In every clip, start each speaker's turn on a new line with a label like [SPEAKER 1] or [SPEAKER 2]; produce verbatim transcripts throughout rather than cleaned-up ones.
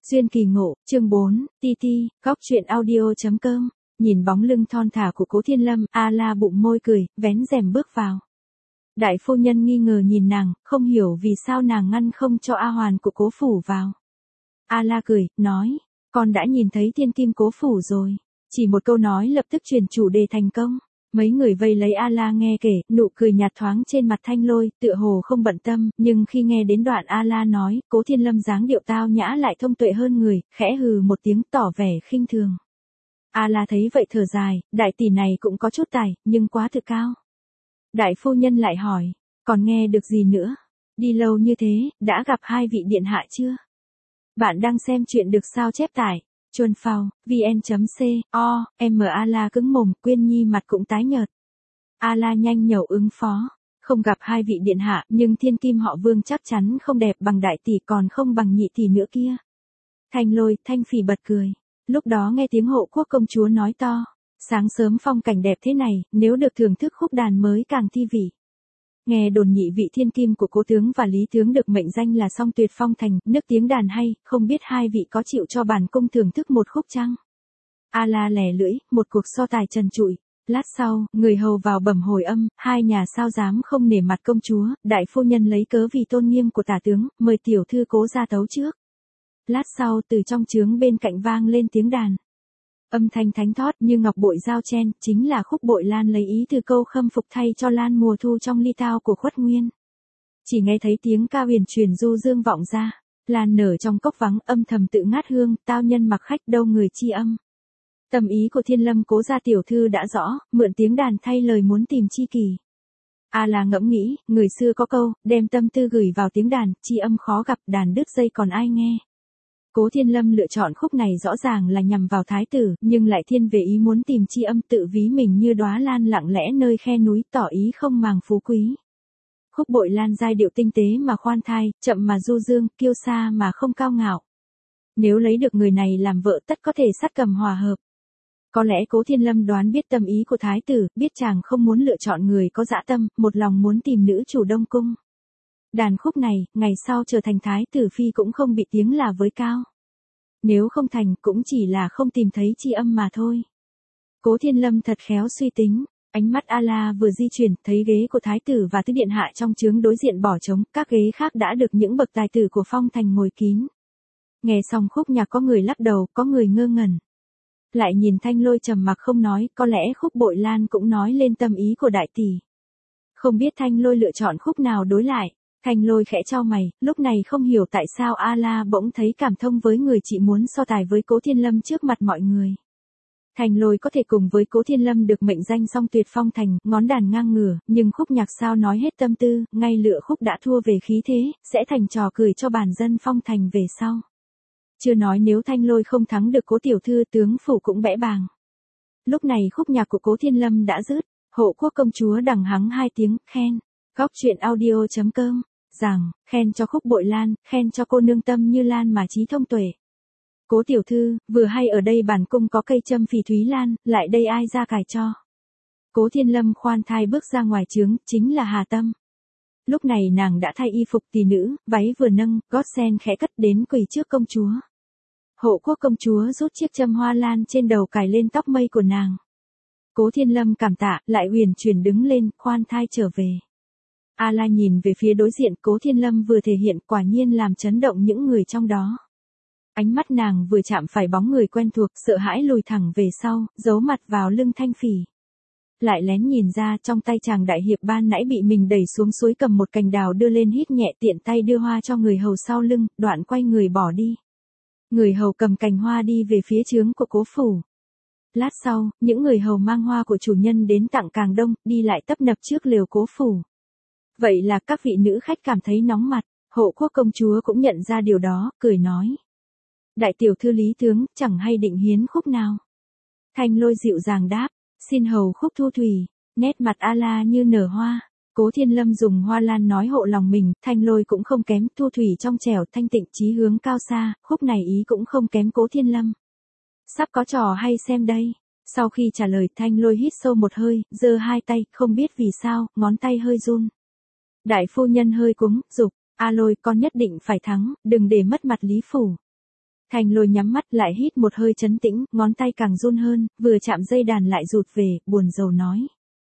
[SPEAKER 1] Duyên kỳ ngộ, chương bốn, ti ti, góc truyện audio.com, nhìn bóng lưng thon thả của Cố Thiên Lâm, A La bụng môi cười, vén rèm bước vào. Đại phu nhân nghi ngờ nhìn nàng, không hiểu vì sao nàng ngăn không cho A Hoàn của Cố phủ vào. A La cười, nói, con đã nhìn thấy thiên kim Cố phủ rồi. Chỉ một câu nói lập tức chuyển chủ đề thành công. Mấy người vây lấy A La nghe kể, nụ cười nhạt thoáng trên mặt Thanh Lôi, tựa hồ không bận tâm, nhưng khi nghe đến đoạn A La nói, Cố Thiên Lâm dáng điệu tao nhã lại thông tuệ hơn người, khẽ hừ một tiếng tỏ vẻ khinh thường. A La thấy vậy thở dài, đại tỷ này cũng có chút tài, nhưng quá thực cao. Đại phu nhân lại hỏi, còn nghe được gì nữa? Đi lâu như thế, đã gặp hai vị điện hạ chưa? Bạn đang xem chuyện được sao chép tải. Chuồn phào, vn.co, m A La cứng mồm, Quyên Nhi mặt cũng tái nhợt. A La nhanh nhẩu ứng phó, không gặp hai vị điện hạ, nhưng thiên kim họ Vương chắc chắn không đẹp bằng đại tỷ, còn không bằng nhị tỷ nữa kia. Thanh Lôi, Thanh Phỉ bật cười. Lúc đó nghe tiếng Hộ Quốc công chúa nói to, sáng sớm phong cảnh đẹp thế này, nếu được thưởng thức khúc đàn mới càng thi vị. Nghe đồn nhị vị thiên kim của Cố tướng và Lý tướng được mệnh danh là song tuyệt phong thành, nức tiếng đàn hay, không biết hai vị có chịu cho bản cung thưởng thức một khúc chăng? A La lẻ lưỡi, một cuộc so tài trần trụi. Lát sau, người hầu vào bẩm hồi âm, hai nhà sao dám không nể mặt công chúa, đại phu nhân lấy cớ vì tôn nghiêm của tả tướng, mời tiểu thư Cố ra tấu trước. Lát sau, từ trong trướng bên cạnh vang lên tiếng đàn. Âm thanh thánh thót như ngọc bội giao chen, chính là khúc Bội Lan lấy ý từ câu khâm phục thay cho Lan mùa thu trong ly tao của Khuất Nguyên. Chỉ nghe thấy tiếng ca huyền truyền du dương vọng ra, Lan nở trong cốc vắng, âm thầm tự ngát hương, tao nhân mặc khách đâu người chi âm. Tâm ý của Thiên Lâm Cố gia tiểu thư đã rõ, mượn tiếng đàn thay lời muốn tìm chi kỷ. A La ngẫm nghĩ, người xưa có câu, đem tâm tư gửi vào tiếng đàn, chi âm khó gặp, đàn đứt dây còn ai nghe. Cố Thiên Lâm lựa chọn khúc này rõ ràng là nhằm vào thái tử, nhưng lại thiên về ý muốn tìm chi âm, tự ví mình như đóa lan lặng lẽ nơi khe núi, tỏ ý không màng phú quý. Khúc Bội Lan giai điệu tinh tế mà khoan thai, chậm mà du dương, kiêu sa mà không cao ngạo. Nếu lấy được người này làm vợ tất có thể sát cầm hòa hợp. Có lẽ Cố Thiên Lâm đoán biết tâm ý của thái tử, biết chàng không muốn lựa chọn người có dã tâm, một lòng muốn tìm nữ chủ Đông cung. Đàn khúc này, ngày sau trở thành thái tử phi cũng không bị tiếng là với cao. Nếu không thành, cũng chỉ là không tìm thấy chi âm mà thôi. Cố Thiên Lâm thật khéo suy tính, ánh mắt A La vừa di chuyển, thấy ghế của thái tử và tứ điện hạ trong trướng đối diện bỏ trống, các ghế khác đã được những bậc tài tử của phong thành ngồi kín. Nghe xong khúc nhạc có người lắc đầu, có người ngơ ngẩn. Lại nhìn Thanh Lôi trầm mặc không nói, có lẽ khúc Bội Lan cũng nói lên tâm ý của đại tỷ. Không biết Thanh Lôi lựa chọn khúc nào đối lại. Thanh Lôi khẽ chau mày, lúc này không hiểu tại sao A La bỗng thấy cảm thông với người chị muốn so tài với Cố Thiên Lâm trước mặt mọi người. Thanh Lôi có thể cùng với Cố Thiên Lâm được mệnh danh song tuyệt phong thành, ngón đàn ngang ngửa, nhưng khúc nhạc sao nói hết tâm tư, ngay lựa khúc đã thua về khí thế, sẽ thành trò cười cho bản dân phong thành về sau. Chưa nói nếu Thanh Lôi không thắng được Cố tiểu thư, tướng phủ cũng bẽ bàng. Lúc này khúc nhạc của Cố Thiên Lâm đã dứt, Hộ Quốc công chúa đằng hắng hai tiếng, khen. Góc truyện audio.com, rằng, khen cho khúc Bội Lan, khen cho cô nương tâm như lan mà trí thông tuệ. Cố tiểu thư, vừa hay ở đây bản cung có cây châm phỉ thúy lan, lại đây ai ra cài cho. Cố Thiên Lâm khoan thai bước ra ngoài trướng, chính là Hà Tâm. Lúc này nàng đã thay y phục tỷ nữ, váy vừa nâng, gót sen khẽ cất đến quỳ trước công chúa. Hộ Quốc công chúa rút chiếc châm hoa lan trên đầu cài lên tóc mây của nàng. Cố Thiên Lâm cảm tạ, lại huyền chuyển đứng lên, khoan thai trở về. A La nhìn về phía đối diện, Cố Thiên Lâm vừa thể hiện quả nhiên làm chấn động những người trong đó. Ánh mắt nàng vừa chạm phải bóng người quen thuộc, sợ hãi lùi thẳng về sau, giấu mặt vào lưng Thanh Phỉ. Lại lén nhìn ra trong tay chàng đại hiệp ban nãy bị mình đẩy xuống suối cầm một cành đào đưa lên hít nhẹ, tiện tay đưa hoa cho người hầu sau lưng, đoạn quay người bỏ đi. Người hầu cầm cành hoa đi về phía trướng của Cố phủ. Lát sau, những người hầu mang hoa của chủ nhân đến tặng càng đông, đi lại tấp nập trước lều Cố phủ. Vậy là các vị nữ khách cảm thấy nóng mặt, Hộ Quốc công chúa cũng nhận ra điều đó, cười nói. Đại tiểu thư Lý tướng, chẳng hay định hiến khúc nào. Thanh Lôi dịu dàng đáp, xin hầu khúc Thu Thủy, nét mặt A La như nở hoa. Cố Thiên Lâm dùng hoa lan nói hộ lòng mình, Thanh Lôi cũng không kém, Thu Thủy trong trẻo thanh tịnh chí hướng cao xa, khúc này ý cũng không kém Cố Thiên Lâm. Sắp có trò hay xem đây. Sau khi trả lời, Thanh Lôi hít sâu một hơi, giơ hai tay, không biết vì sao, ngón tay hơi run. Đại phu nhân hơi cúng, dục, A Lôi con nhất định phải thắng, đừng để mất mặt Lý phủ. Thành Lôi nhắm mắt lại hít một hơi trấn tĩnh, ngón tay càng run hơn, vừa chạm dây đàn lại rụt về, buồn rầu nói.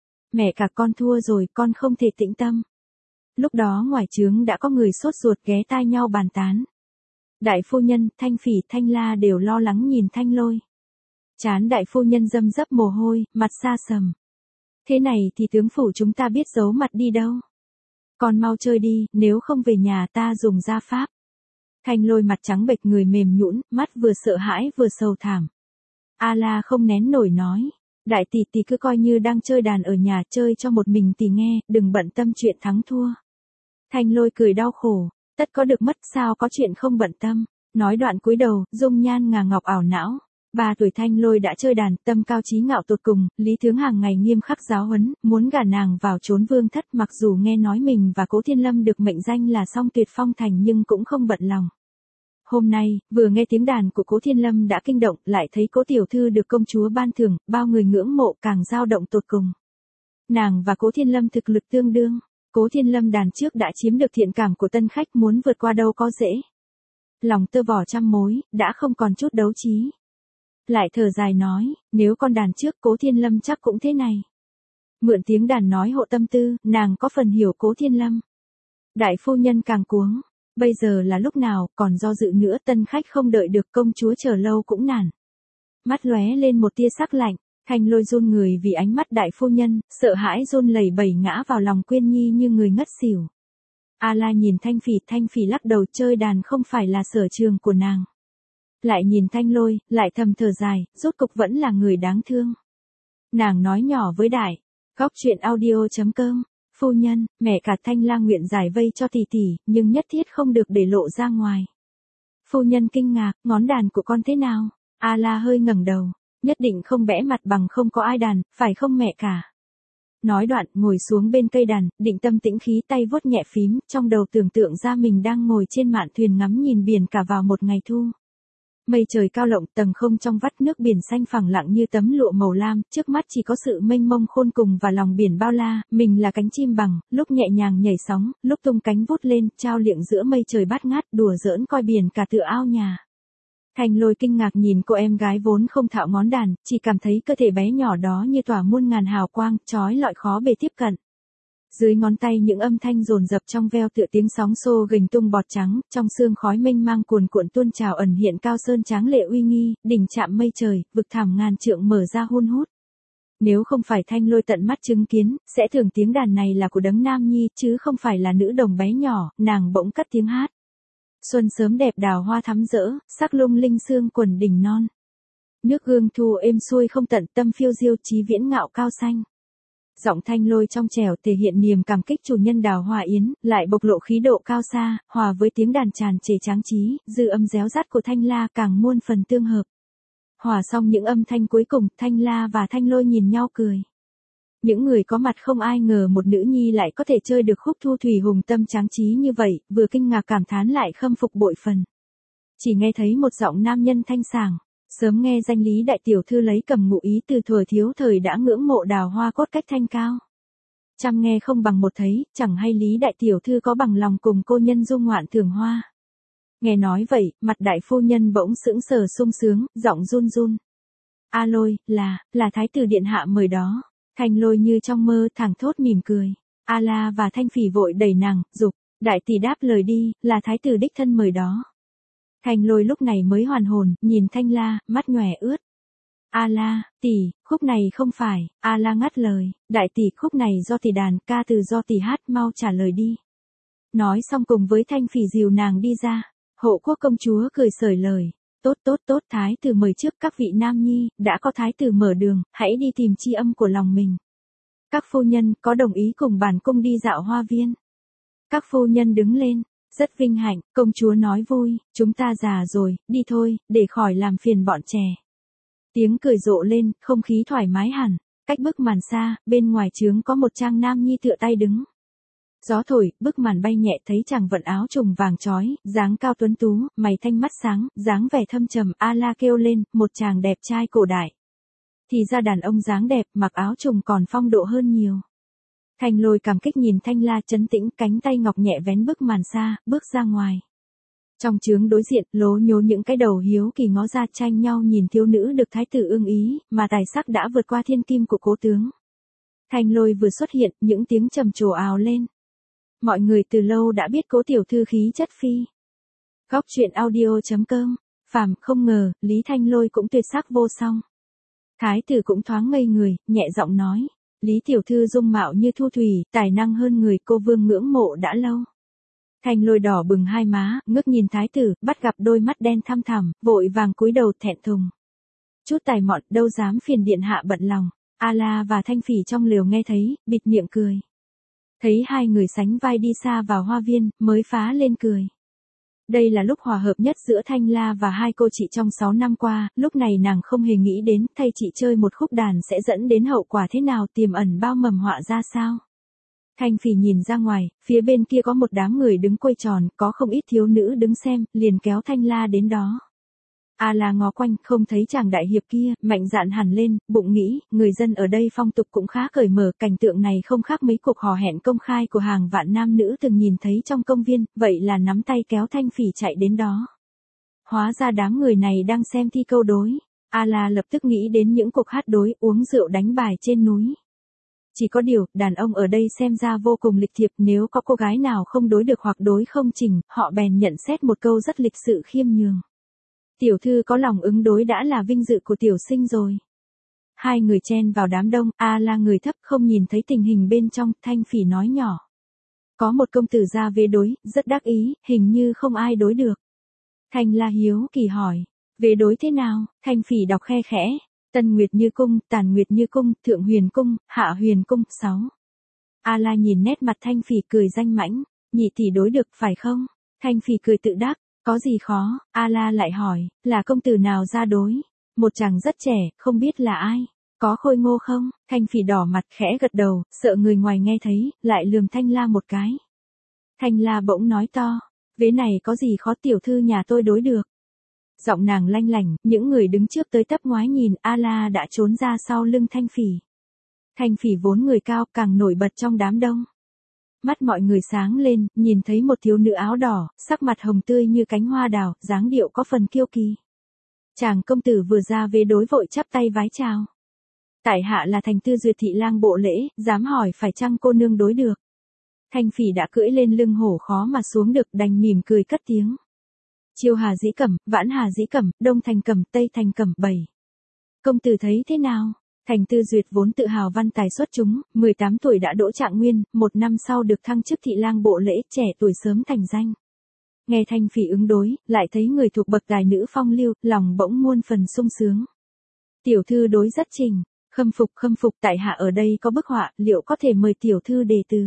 [SPEAKER 1] Mẹ cả con thua rồi, con không thể tĩnh tâm. Lúc đó ngoài trướng đã có người sốt ruột ghé tai nhau bàn tán. Đại phu nhân, Thanh Phỉ, Thanh La đều lo lắng nhìn Thanh Lôi. Trán đại phu nhân râm rấp mồ hôi, mặt xa sầm. Thế này thì tướng phủ chúng ta biết giấu mặt đi đâu. Con mau chơi đi, nếu không về nhà ta dùng gia pháp. Thanh Lôi mặt trắng bệch người mềm nhũn, mắt vừa sợ hãi vừa sầu thảm. A La không nén nổi nói. Đại tỷ tỷ cứ coi như đang chơi đàn ở nhà chơi cho một mình tỷ nghe, đừng bận tâm chuyện thắng thua. Thanh Lôi cười đau khổ, tất có được mất sao có chuyện không bận tâm. Nói đoạn cúi đầu, dung nhan ngà ngọc ảo não. Ba tuổi Thanh Lôi đã chơi đàn, tâm cao chí ngạo tột cùng, Lý Thướng hàng ngày nghiêm khắc giáo huấn, muốn gả nàng vào trốn vương thất, mặc dù nghe nói mình và Cố Thiên Lâm được mệnh danh là song tuyệt phong thành nhưng cũng không bận lòng. Hôm nay, vừa nghe tiếng đàn của Cố Thiên Lâm đã kinh động, lại thấy Cố tiểu thư được công chúa ban thưởng, bao người ngưỡng mộ càng dao động tột cùng. Nàng và Cố Thiên Lâm thực lực tương đương, Cố Thiên Lâm đàn trước đã chiếm được thiện cảm của tân khách, muốn vượt qua đâu có dễ. Lòng tơ vò trăm mối, đã không còn chút đấu trí. Lại thở dài nói, nếu con đàn trước Cố Thiên Lâm chắc cũng thế này. Mượn tiếng đàn nói hộ tâm tư, nàng có phần hiểu Cố Thiên Lâm. Đại phu nhân càng cuống, bây giờ là lúc nào, còn do dự nữa, tân khách không đợi được, công chúa chờ lâu cũng nản. Mắt lóe lên một tia sắc lạnh, Thanh Lôi run người vì ánh mắt đại phu nhân, sợ hãi run lẩy bẩy ngã vào lòng Quyên Nhi như người ngất xỉu. A La nhìn Thanh Phỉ, Thanh Phỉ lắc đầu, chơi đàn không phải là sở trường của nàng. Lại nhìn Thanh Lôi, lại thầm thở dài, rốt cục vẫn là người đáng thương. Nàng nói nhỏ với đại, góc truyện audio chấm com, phu nhân, mẹ cả Thanh La nguyện giải vây cho tỷ tỷ, nhưng nhất thiết không được để lộ ra ngoài. Phu nhân kinh ngạc, ngón đàn của con thế nào? A La hơi ngẩng đầu, nhất định không bẽ mặt bằng không có ai đàn, phải không mẹ cả? Nói đoạn, ngồi xuống bên cây đàn, định tâm tĩnh khí, tay vuốt nhẹ phím, trong đầu tưởng tượng ra mình đang ngồi trên mạn thuyền ngắm nhìn biển cả vào một ngày thu. Mây trời cao lộng, tầng không trong vắt, nước biển xanh phẳng lặng như tấm lụa màu lam, trước mắt chỉ có sự mênh mông khôn cùng và lòng biển bao la, mình là cánh chim bằng, lúc nhẹ nhàng nhảy sóng, lúc tung cánh vút lên, trao liệng giữa mây trời bát ngát, đùa giỡn coi biển cả tựa ao nhà. Thanh Lôi kinh ngạc nhìn cô em gái vốn không thạo ngón đàn, chỉ cảm thấy cơ thể bé nhỏ đó như tỏa muôn ngàn hào quang, chói lọi khó bề tiếp cận. Dưới ngón tay những âm thanh dồn dập trong veo tựa tiếng sóng xô gình tung bọt trắng, trong sương khói mênh mang cuồn cuộn tuôn trào ẩn hiện cao sơn tráng lệ uy nghi, đỉnh chạm mây trời, vực thẳm ngàn trượng mở ra hun hút. Nếu không phải Thanh Lôi tận mắt chứng kiến, sẽ tưởng tiếng đàn này là của đấng nam nhi, chứ không phải là nữ đồng bé nhỏ, nàng bỗng cất tiếng hát. Xuân sớm đẹp đào hoa thắm rỡ, sắc lung linh sương quần đỉnh non. Nước gương thu êm xuôi không tận, tâm phiêu diêu chí viễn ngạo cao xanh. Giọng Thanh Lôi trong trẻo thể hiện niềm cảm kích chủ nhân đào hoa yến, lại bộc lộ khí độ cao xa, hòa với tiếng đàn tràn trề tráng trí, dư âm réo rắt của Thanh La càng muôn phần tương hợp. Hòa xong những âm thanh cuối cùng, Thanh La và Thanh Lôi nhìn nhau cười. Những người có mặt không ai ngờ một nữ nhi lại có thể chơi được khúc thu thủy hùng tâm tráng trí như vậy, vừa kinh ngạc cảm thán lại khâm phục bội phần. Chỉ nghe thấy một giọng nam nhân thanh sảng, sớm nghe danh Lý đại tiểu thư lấy cầm ngụ ý, từ thuở thiếu thời đã ngưỡng mộ đào hoa cốt cách thanh cao. Trăm nghe không bằng một thấy, chẳng hay Lý đại tiểu thư có bằng lòng cùng cô nhân du ngoạn thưởng hoa. Nghe nói vậy, mặt đại phu nhân bỗng sững sờ sung sướng, giọng run run. A Lôi, là, là thái tử điện hạ mời đó. Thanh Lôi như trong mơ, thẳng thốt mỉm cười. A La và Thanh Phỉ vội đẩy nàng, dục, đại tỷ đáp lời đi, là thái tử đích thân mời đó. Thanh Lôi lúc này mới hoàn hồn, nhìn Thanh La, mắt nhòe ướt. A La, tỷ, khúc này không phải. A La ngắt lời, đại tỷ, khúc này do tỷ đàn, ca từ do tỷ hát, mau trả lời đi. Nói xong cùng với Thanh Phỉ dìu nàng đi ra. Hộ quốc công chúa cười sởi lời. Tốt tốt tốt, thái tử mời trước, các vị nam nhi, đã có thái tử mở đường, hãy đi tìm tri âm của lòng mình. Các phu nhân có đồng ý cùng bản cung đi dạo hoa viên? Các phu nhân đứng lên, rất vinh hạnh, công chúa nói vui, chúng ta già rồi, đi thôi, để khỏi làm phiền bọn trẻ. Tiếng cười rộ lên, không khí thoải mái hẳn, cách bức màn xa, bên ngoài trướng có một trang nam nhi tựa tay đứng. Gió thổi, bức màn bay nhẹ, thấy chàng vận áo trùng vàng chói, dáng cao tuấn tú, mày thanh mắt sáng, dáng vẻ thâm trầm. A La kêu lên, một chàng đẹp trai cổ đại. Thì ra đàn ông dáng đẹp, mặc áo trùng còn phong độ hơn nhiều. Thanh Lôi cảm kích nhìn Thanh La trấn tĩnh, cánh tay ngọc nhẹ vén bức màn xa, bước ra ngoài. Trong chướng đối diện, lố nhố những cái đầu hiếu kỳ ngó ra tranh nhau nhìn thiếu nữ được thái tử ưng ý, mà tài sắc đã vượt qua thiên kim của cố tướng. Thanh Lôi vừa xuất hiện, những tiếng trầm trồ ào lên. Mọi người từ lâu đã biết cố tiểu thư khí chất phi. Góc truyện audio chấm com, phàm không ngờ, Lý Thanh Lôi cũng tuyệt sắc vô song. Thái tử cũng thoáng ngây người, nhẹ giọng nói, Lý tiểu thư dung mạo như thu thủy, tài năng hơn người, cô vương ngưỡng mộ đã lâu. Thanh Lôi đỏ bừng hai má, ngước nhìn thái tử, bắt gặp đôi mắt đen thăm thẳm, vội vàng cúi đầu thẹn thùng. Chút tài mọn, đâu dám phiền điện hạ bận lòng. A La và Thanh Phỉ trong lều nghe thấy, bịt miệng cười. Thấy hai người sánh vai đi xa vào hoa viên, mới phá lên cười. Đây là lúc hòa hợp nhất giữa Thanh La và hai cô chị trong sáu năm qua, lúc này nàng không hề nghĩ đến, thay chị chơi một khúc đàn sẽ dẫn đến hậu quả thế nào, tiềm ẩn bao mầm họa ra sao. Thanh Phỉ nhìn ra ngoài, phía bên kia có một đám người đứng quây tròn, có không ít thiếu nữ đứng xem, liền kéo Thanh La đến đó. A La ngó quanh, không thấy chàng đại hiệp kia, mạnh dạn hẳn lên, bụng nghĩ, người dân ở đây phong tục cũng khá cởi mở, cảnh tượng này không khác mấy cuộc hò hẹn công khai của hàng vạn nam nữ từng nhìn thấy trong công viên, vậy là nắm tay kéo Thanh Phỉ chạy đến đó. Hóa ra đám người này đang xem thi câu đối. A La lập tức nghĩ đến những cuộc hát đối, uống rượu đánh bài trên núi. Chỉ có điều, đàn ông ở đây xem ra vô cùng lịch thiệp, nếu có cô gái nào không đối được hoặc đối không chỉnh, họ bèn nhận xét một câu rất lịch sự khiêm nhường. Tiểu thư có lòng ứng đối đã là vinh dự của tiểu sinh rồi. Hai người chen vào đám đông, A La người thấp không nhìn thấy tình hình bên trong, Thanh Phỉ nói nhỏ. Có một công tử ra vế đối, rất đắc ý, hình như không ai đối được. Thanh La hiếu kỳ hỏi, vế đối thế nào? Thanh Phỉ đọc khe khẽ, Tân Nguyệt Như Cung, Tàn Nguyệt Như Cung, Thượng Huyền Cung, Hạ Huyền Cung, sáu. A La nhìn nét mặt Thanh Phỉ cười danh mãnh, nhị tỷ đối được phải không? Thanh Phỉ cười tự đắc. Có gì khó, A La lại hỏi, là công tử nào ra đối? Một chàng rất trẻ, không biết là ai. Có khôi ngô không? Thanh Phỉ đỏ mặt khẽ gật đầu, sợ người ngoài nghe thấy, lại lườm Thanh La một cái. Thanh La bỗng nói to, vế này có gì khó tiểu thư nhà tôi đối được. Giọng nàng lanh lảnh, những người đứng trước tới tấp ngoái nhìn, A La đã trốn ra sau lưng Thanh Phỉ. Thanh Phỉ vốn người cao, càng nổi bật trong đám đông. Mắt mọi người sáng lên, nhìn thấy một thiếu nữ áo đỏ, sắc mặt hồng tươi như cánh hoa đào, dáng điệu có phần kiêu kỳ. Chàng công tử vừa ra vế đối vội chắp tay vái chào. Tại hạ là Thành Tư Duyệt thị lang bộ lễ, dám hỏi phải chăng cô nương đối được. Thanh Phỉ đã cưỡi lên lưng hổ khó mà xuống được, đành mỉm cười cất tiếng. Chiêu Hà dĩ cẩm, Vãn Hà dĩ cẩm, Đông Thành cẩm, Tây Thành cẩm, bảy. Công tử thấy thế nào? Thành Tư Duyệt vốn tự hào văn tài xuất chúng, mười tám tuổi đã đỗ trạng nguyên, một năm sau được thăng chức thị lang bộ lễ, trẻ tuổi sớm thành danh. Nghe Thanh Phỉ ứng đối, lại thấy người thuộc bậc tài nữ phong lưu, lòng bỗng muôn phần sung sướng. Tiểu thư đối rất trình, khâm phục khâm phục, tại hạ ở đây có bức họa, liệu có thể mời tiểu thư đề từ.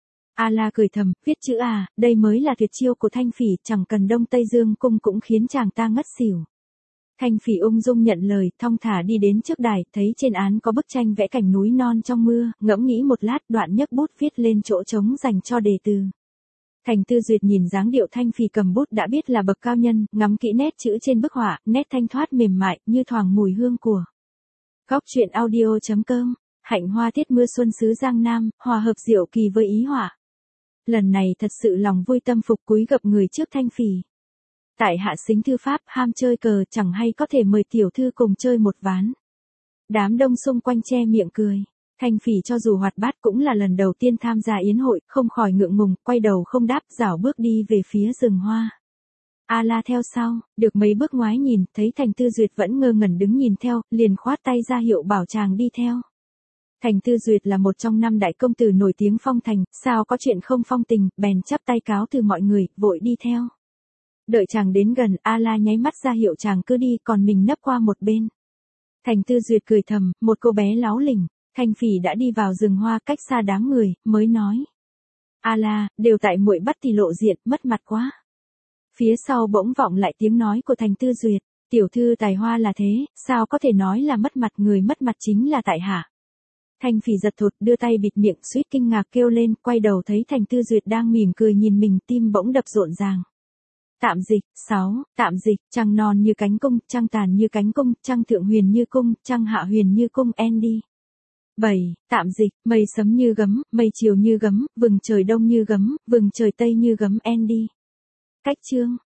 [SPEAKER 1] A La cười thầm, viết chữ à, đây mới là tuyệt chiêu của Thanh Phỉ, chẳng cần Đông Tây Dương cung cũng khiến chàng ta ngất xỉu. Thanh Phỉ ung dung nhận lời, thong thả đi đến trước đài, thấy trên án có bức tranh vẽ cảnh núi non trong mưa, ngẫm nghĩ một lát, đoạn nhấc bút viết lên chỗ trống dành cho đề từ. Thành Tư Duyệt nhìn dáng điệu Thanh Phỉ cầm bút đã biết là bậc cao nhân, ngắm kỹ nét chữ trên bức họa, nét thanh thoát mềm mại, như thoảng mùi hương của. Góc truyện audio chấm com, hạnh hoa tiết mưa xuân xứ Giang Nam, hòa hợp diệu kỳ với ý họa. Lần này thật sự lòng vui tâm phục cúi gập người trước Thanh Phỉ. Tại hạ xính thư pháp, ham chơi cờ, chẳng hay có thể mời tiểu thư cùng chơi một ván. Đám đông xung quanh che miệng cười. Thanh Phỉ cho dù hoạt bát cũng là lần đầu tiên tham gia yến hội, không khỏi ngượng ngùng, quay đầu không đáp, rảo bước đi về phía rừng hoa. A La theo sau, được mấy bước ngoái nhìn, thấy Thành Tư Duyệt vẫn ngơ ngẩn đứng nhìn theo, liền khoát tay ra hiệu bảo chàng đi theo. Thành Tư Duyệt là một trong năm đại công tử nổi tiếng phong thành, sao có chuyện không phong tình, bèn chắp tay cáo từ mọi người, vội đi theo. Đợi chàng đến gần, A La nháy mắt ra hiệu chàng cứ đi, còn mình nấp qua một bên. Thành Tư Duyệt cười thầm, một cô bé láo lỉnh. Thanh Phỉ đã đi vào rừng hoa cách xa đám người, mới nói. A La, đều tại muội bắt thì lộ diện, mất mặt quá. Phía sau bỗng vọng lại tiếng nói của Thành Tư Duyệt, tiểu thư tài hoa là thế, sao có thể nói là mất mặt, người mất mặt chính là tại hạ. Thanh Phỉ giật thụt, đưa tay bịt miệng, suýt kinh ngạc kêu lên, quay đầu thấy Thành Tư Duyệt đang mỉm cười nhìn mình, tim bỗng đập rộn ràng. Tạm dịch, sáu, tạm dịch, trăng non như cánh cung, trăng tàn như cánh cung, trăng thượng huyền như cung, trăng hạ huyền như cung, Andy. bảy. Tạm dịch, mây sấm như gấm, mây chiều như gấm, vừng trời đông như gấm, vừng trời tây như gấm, Andy. Cách chương.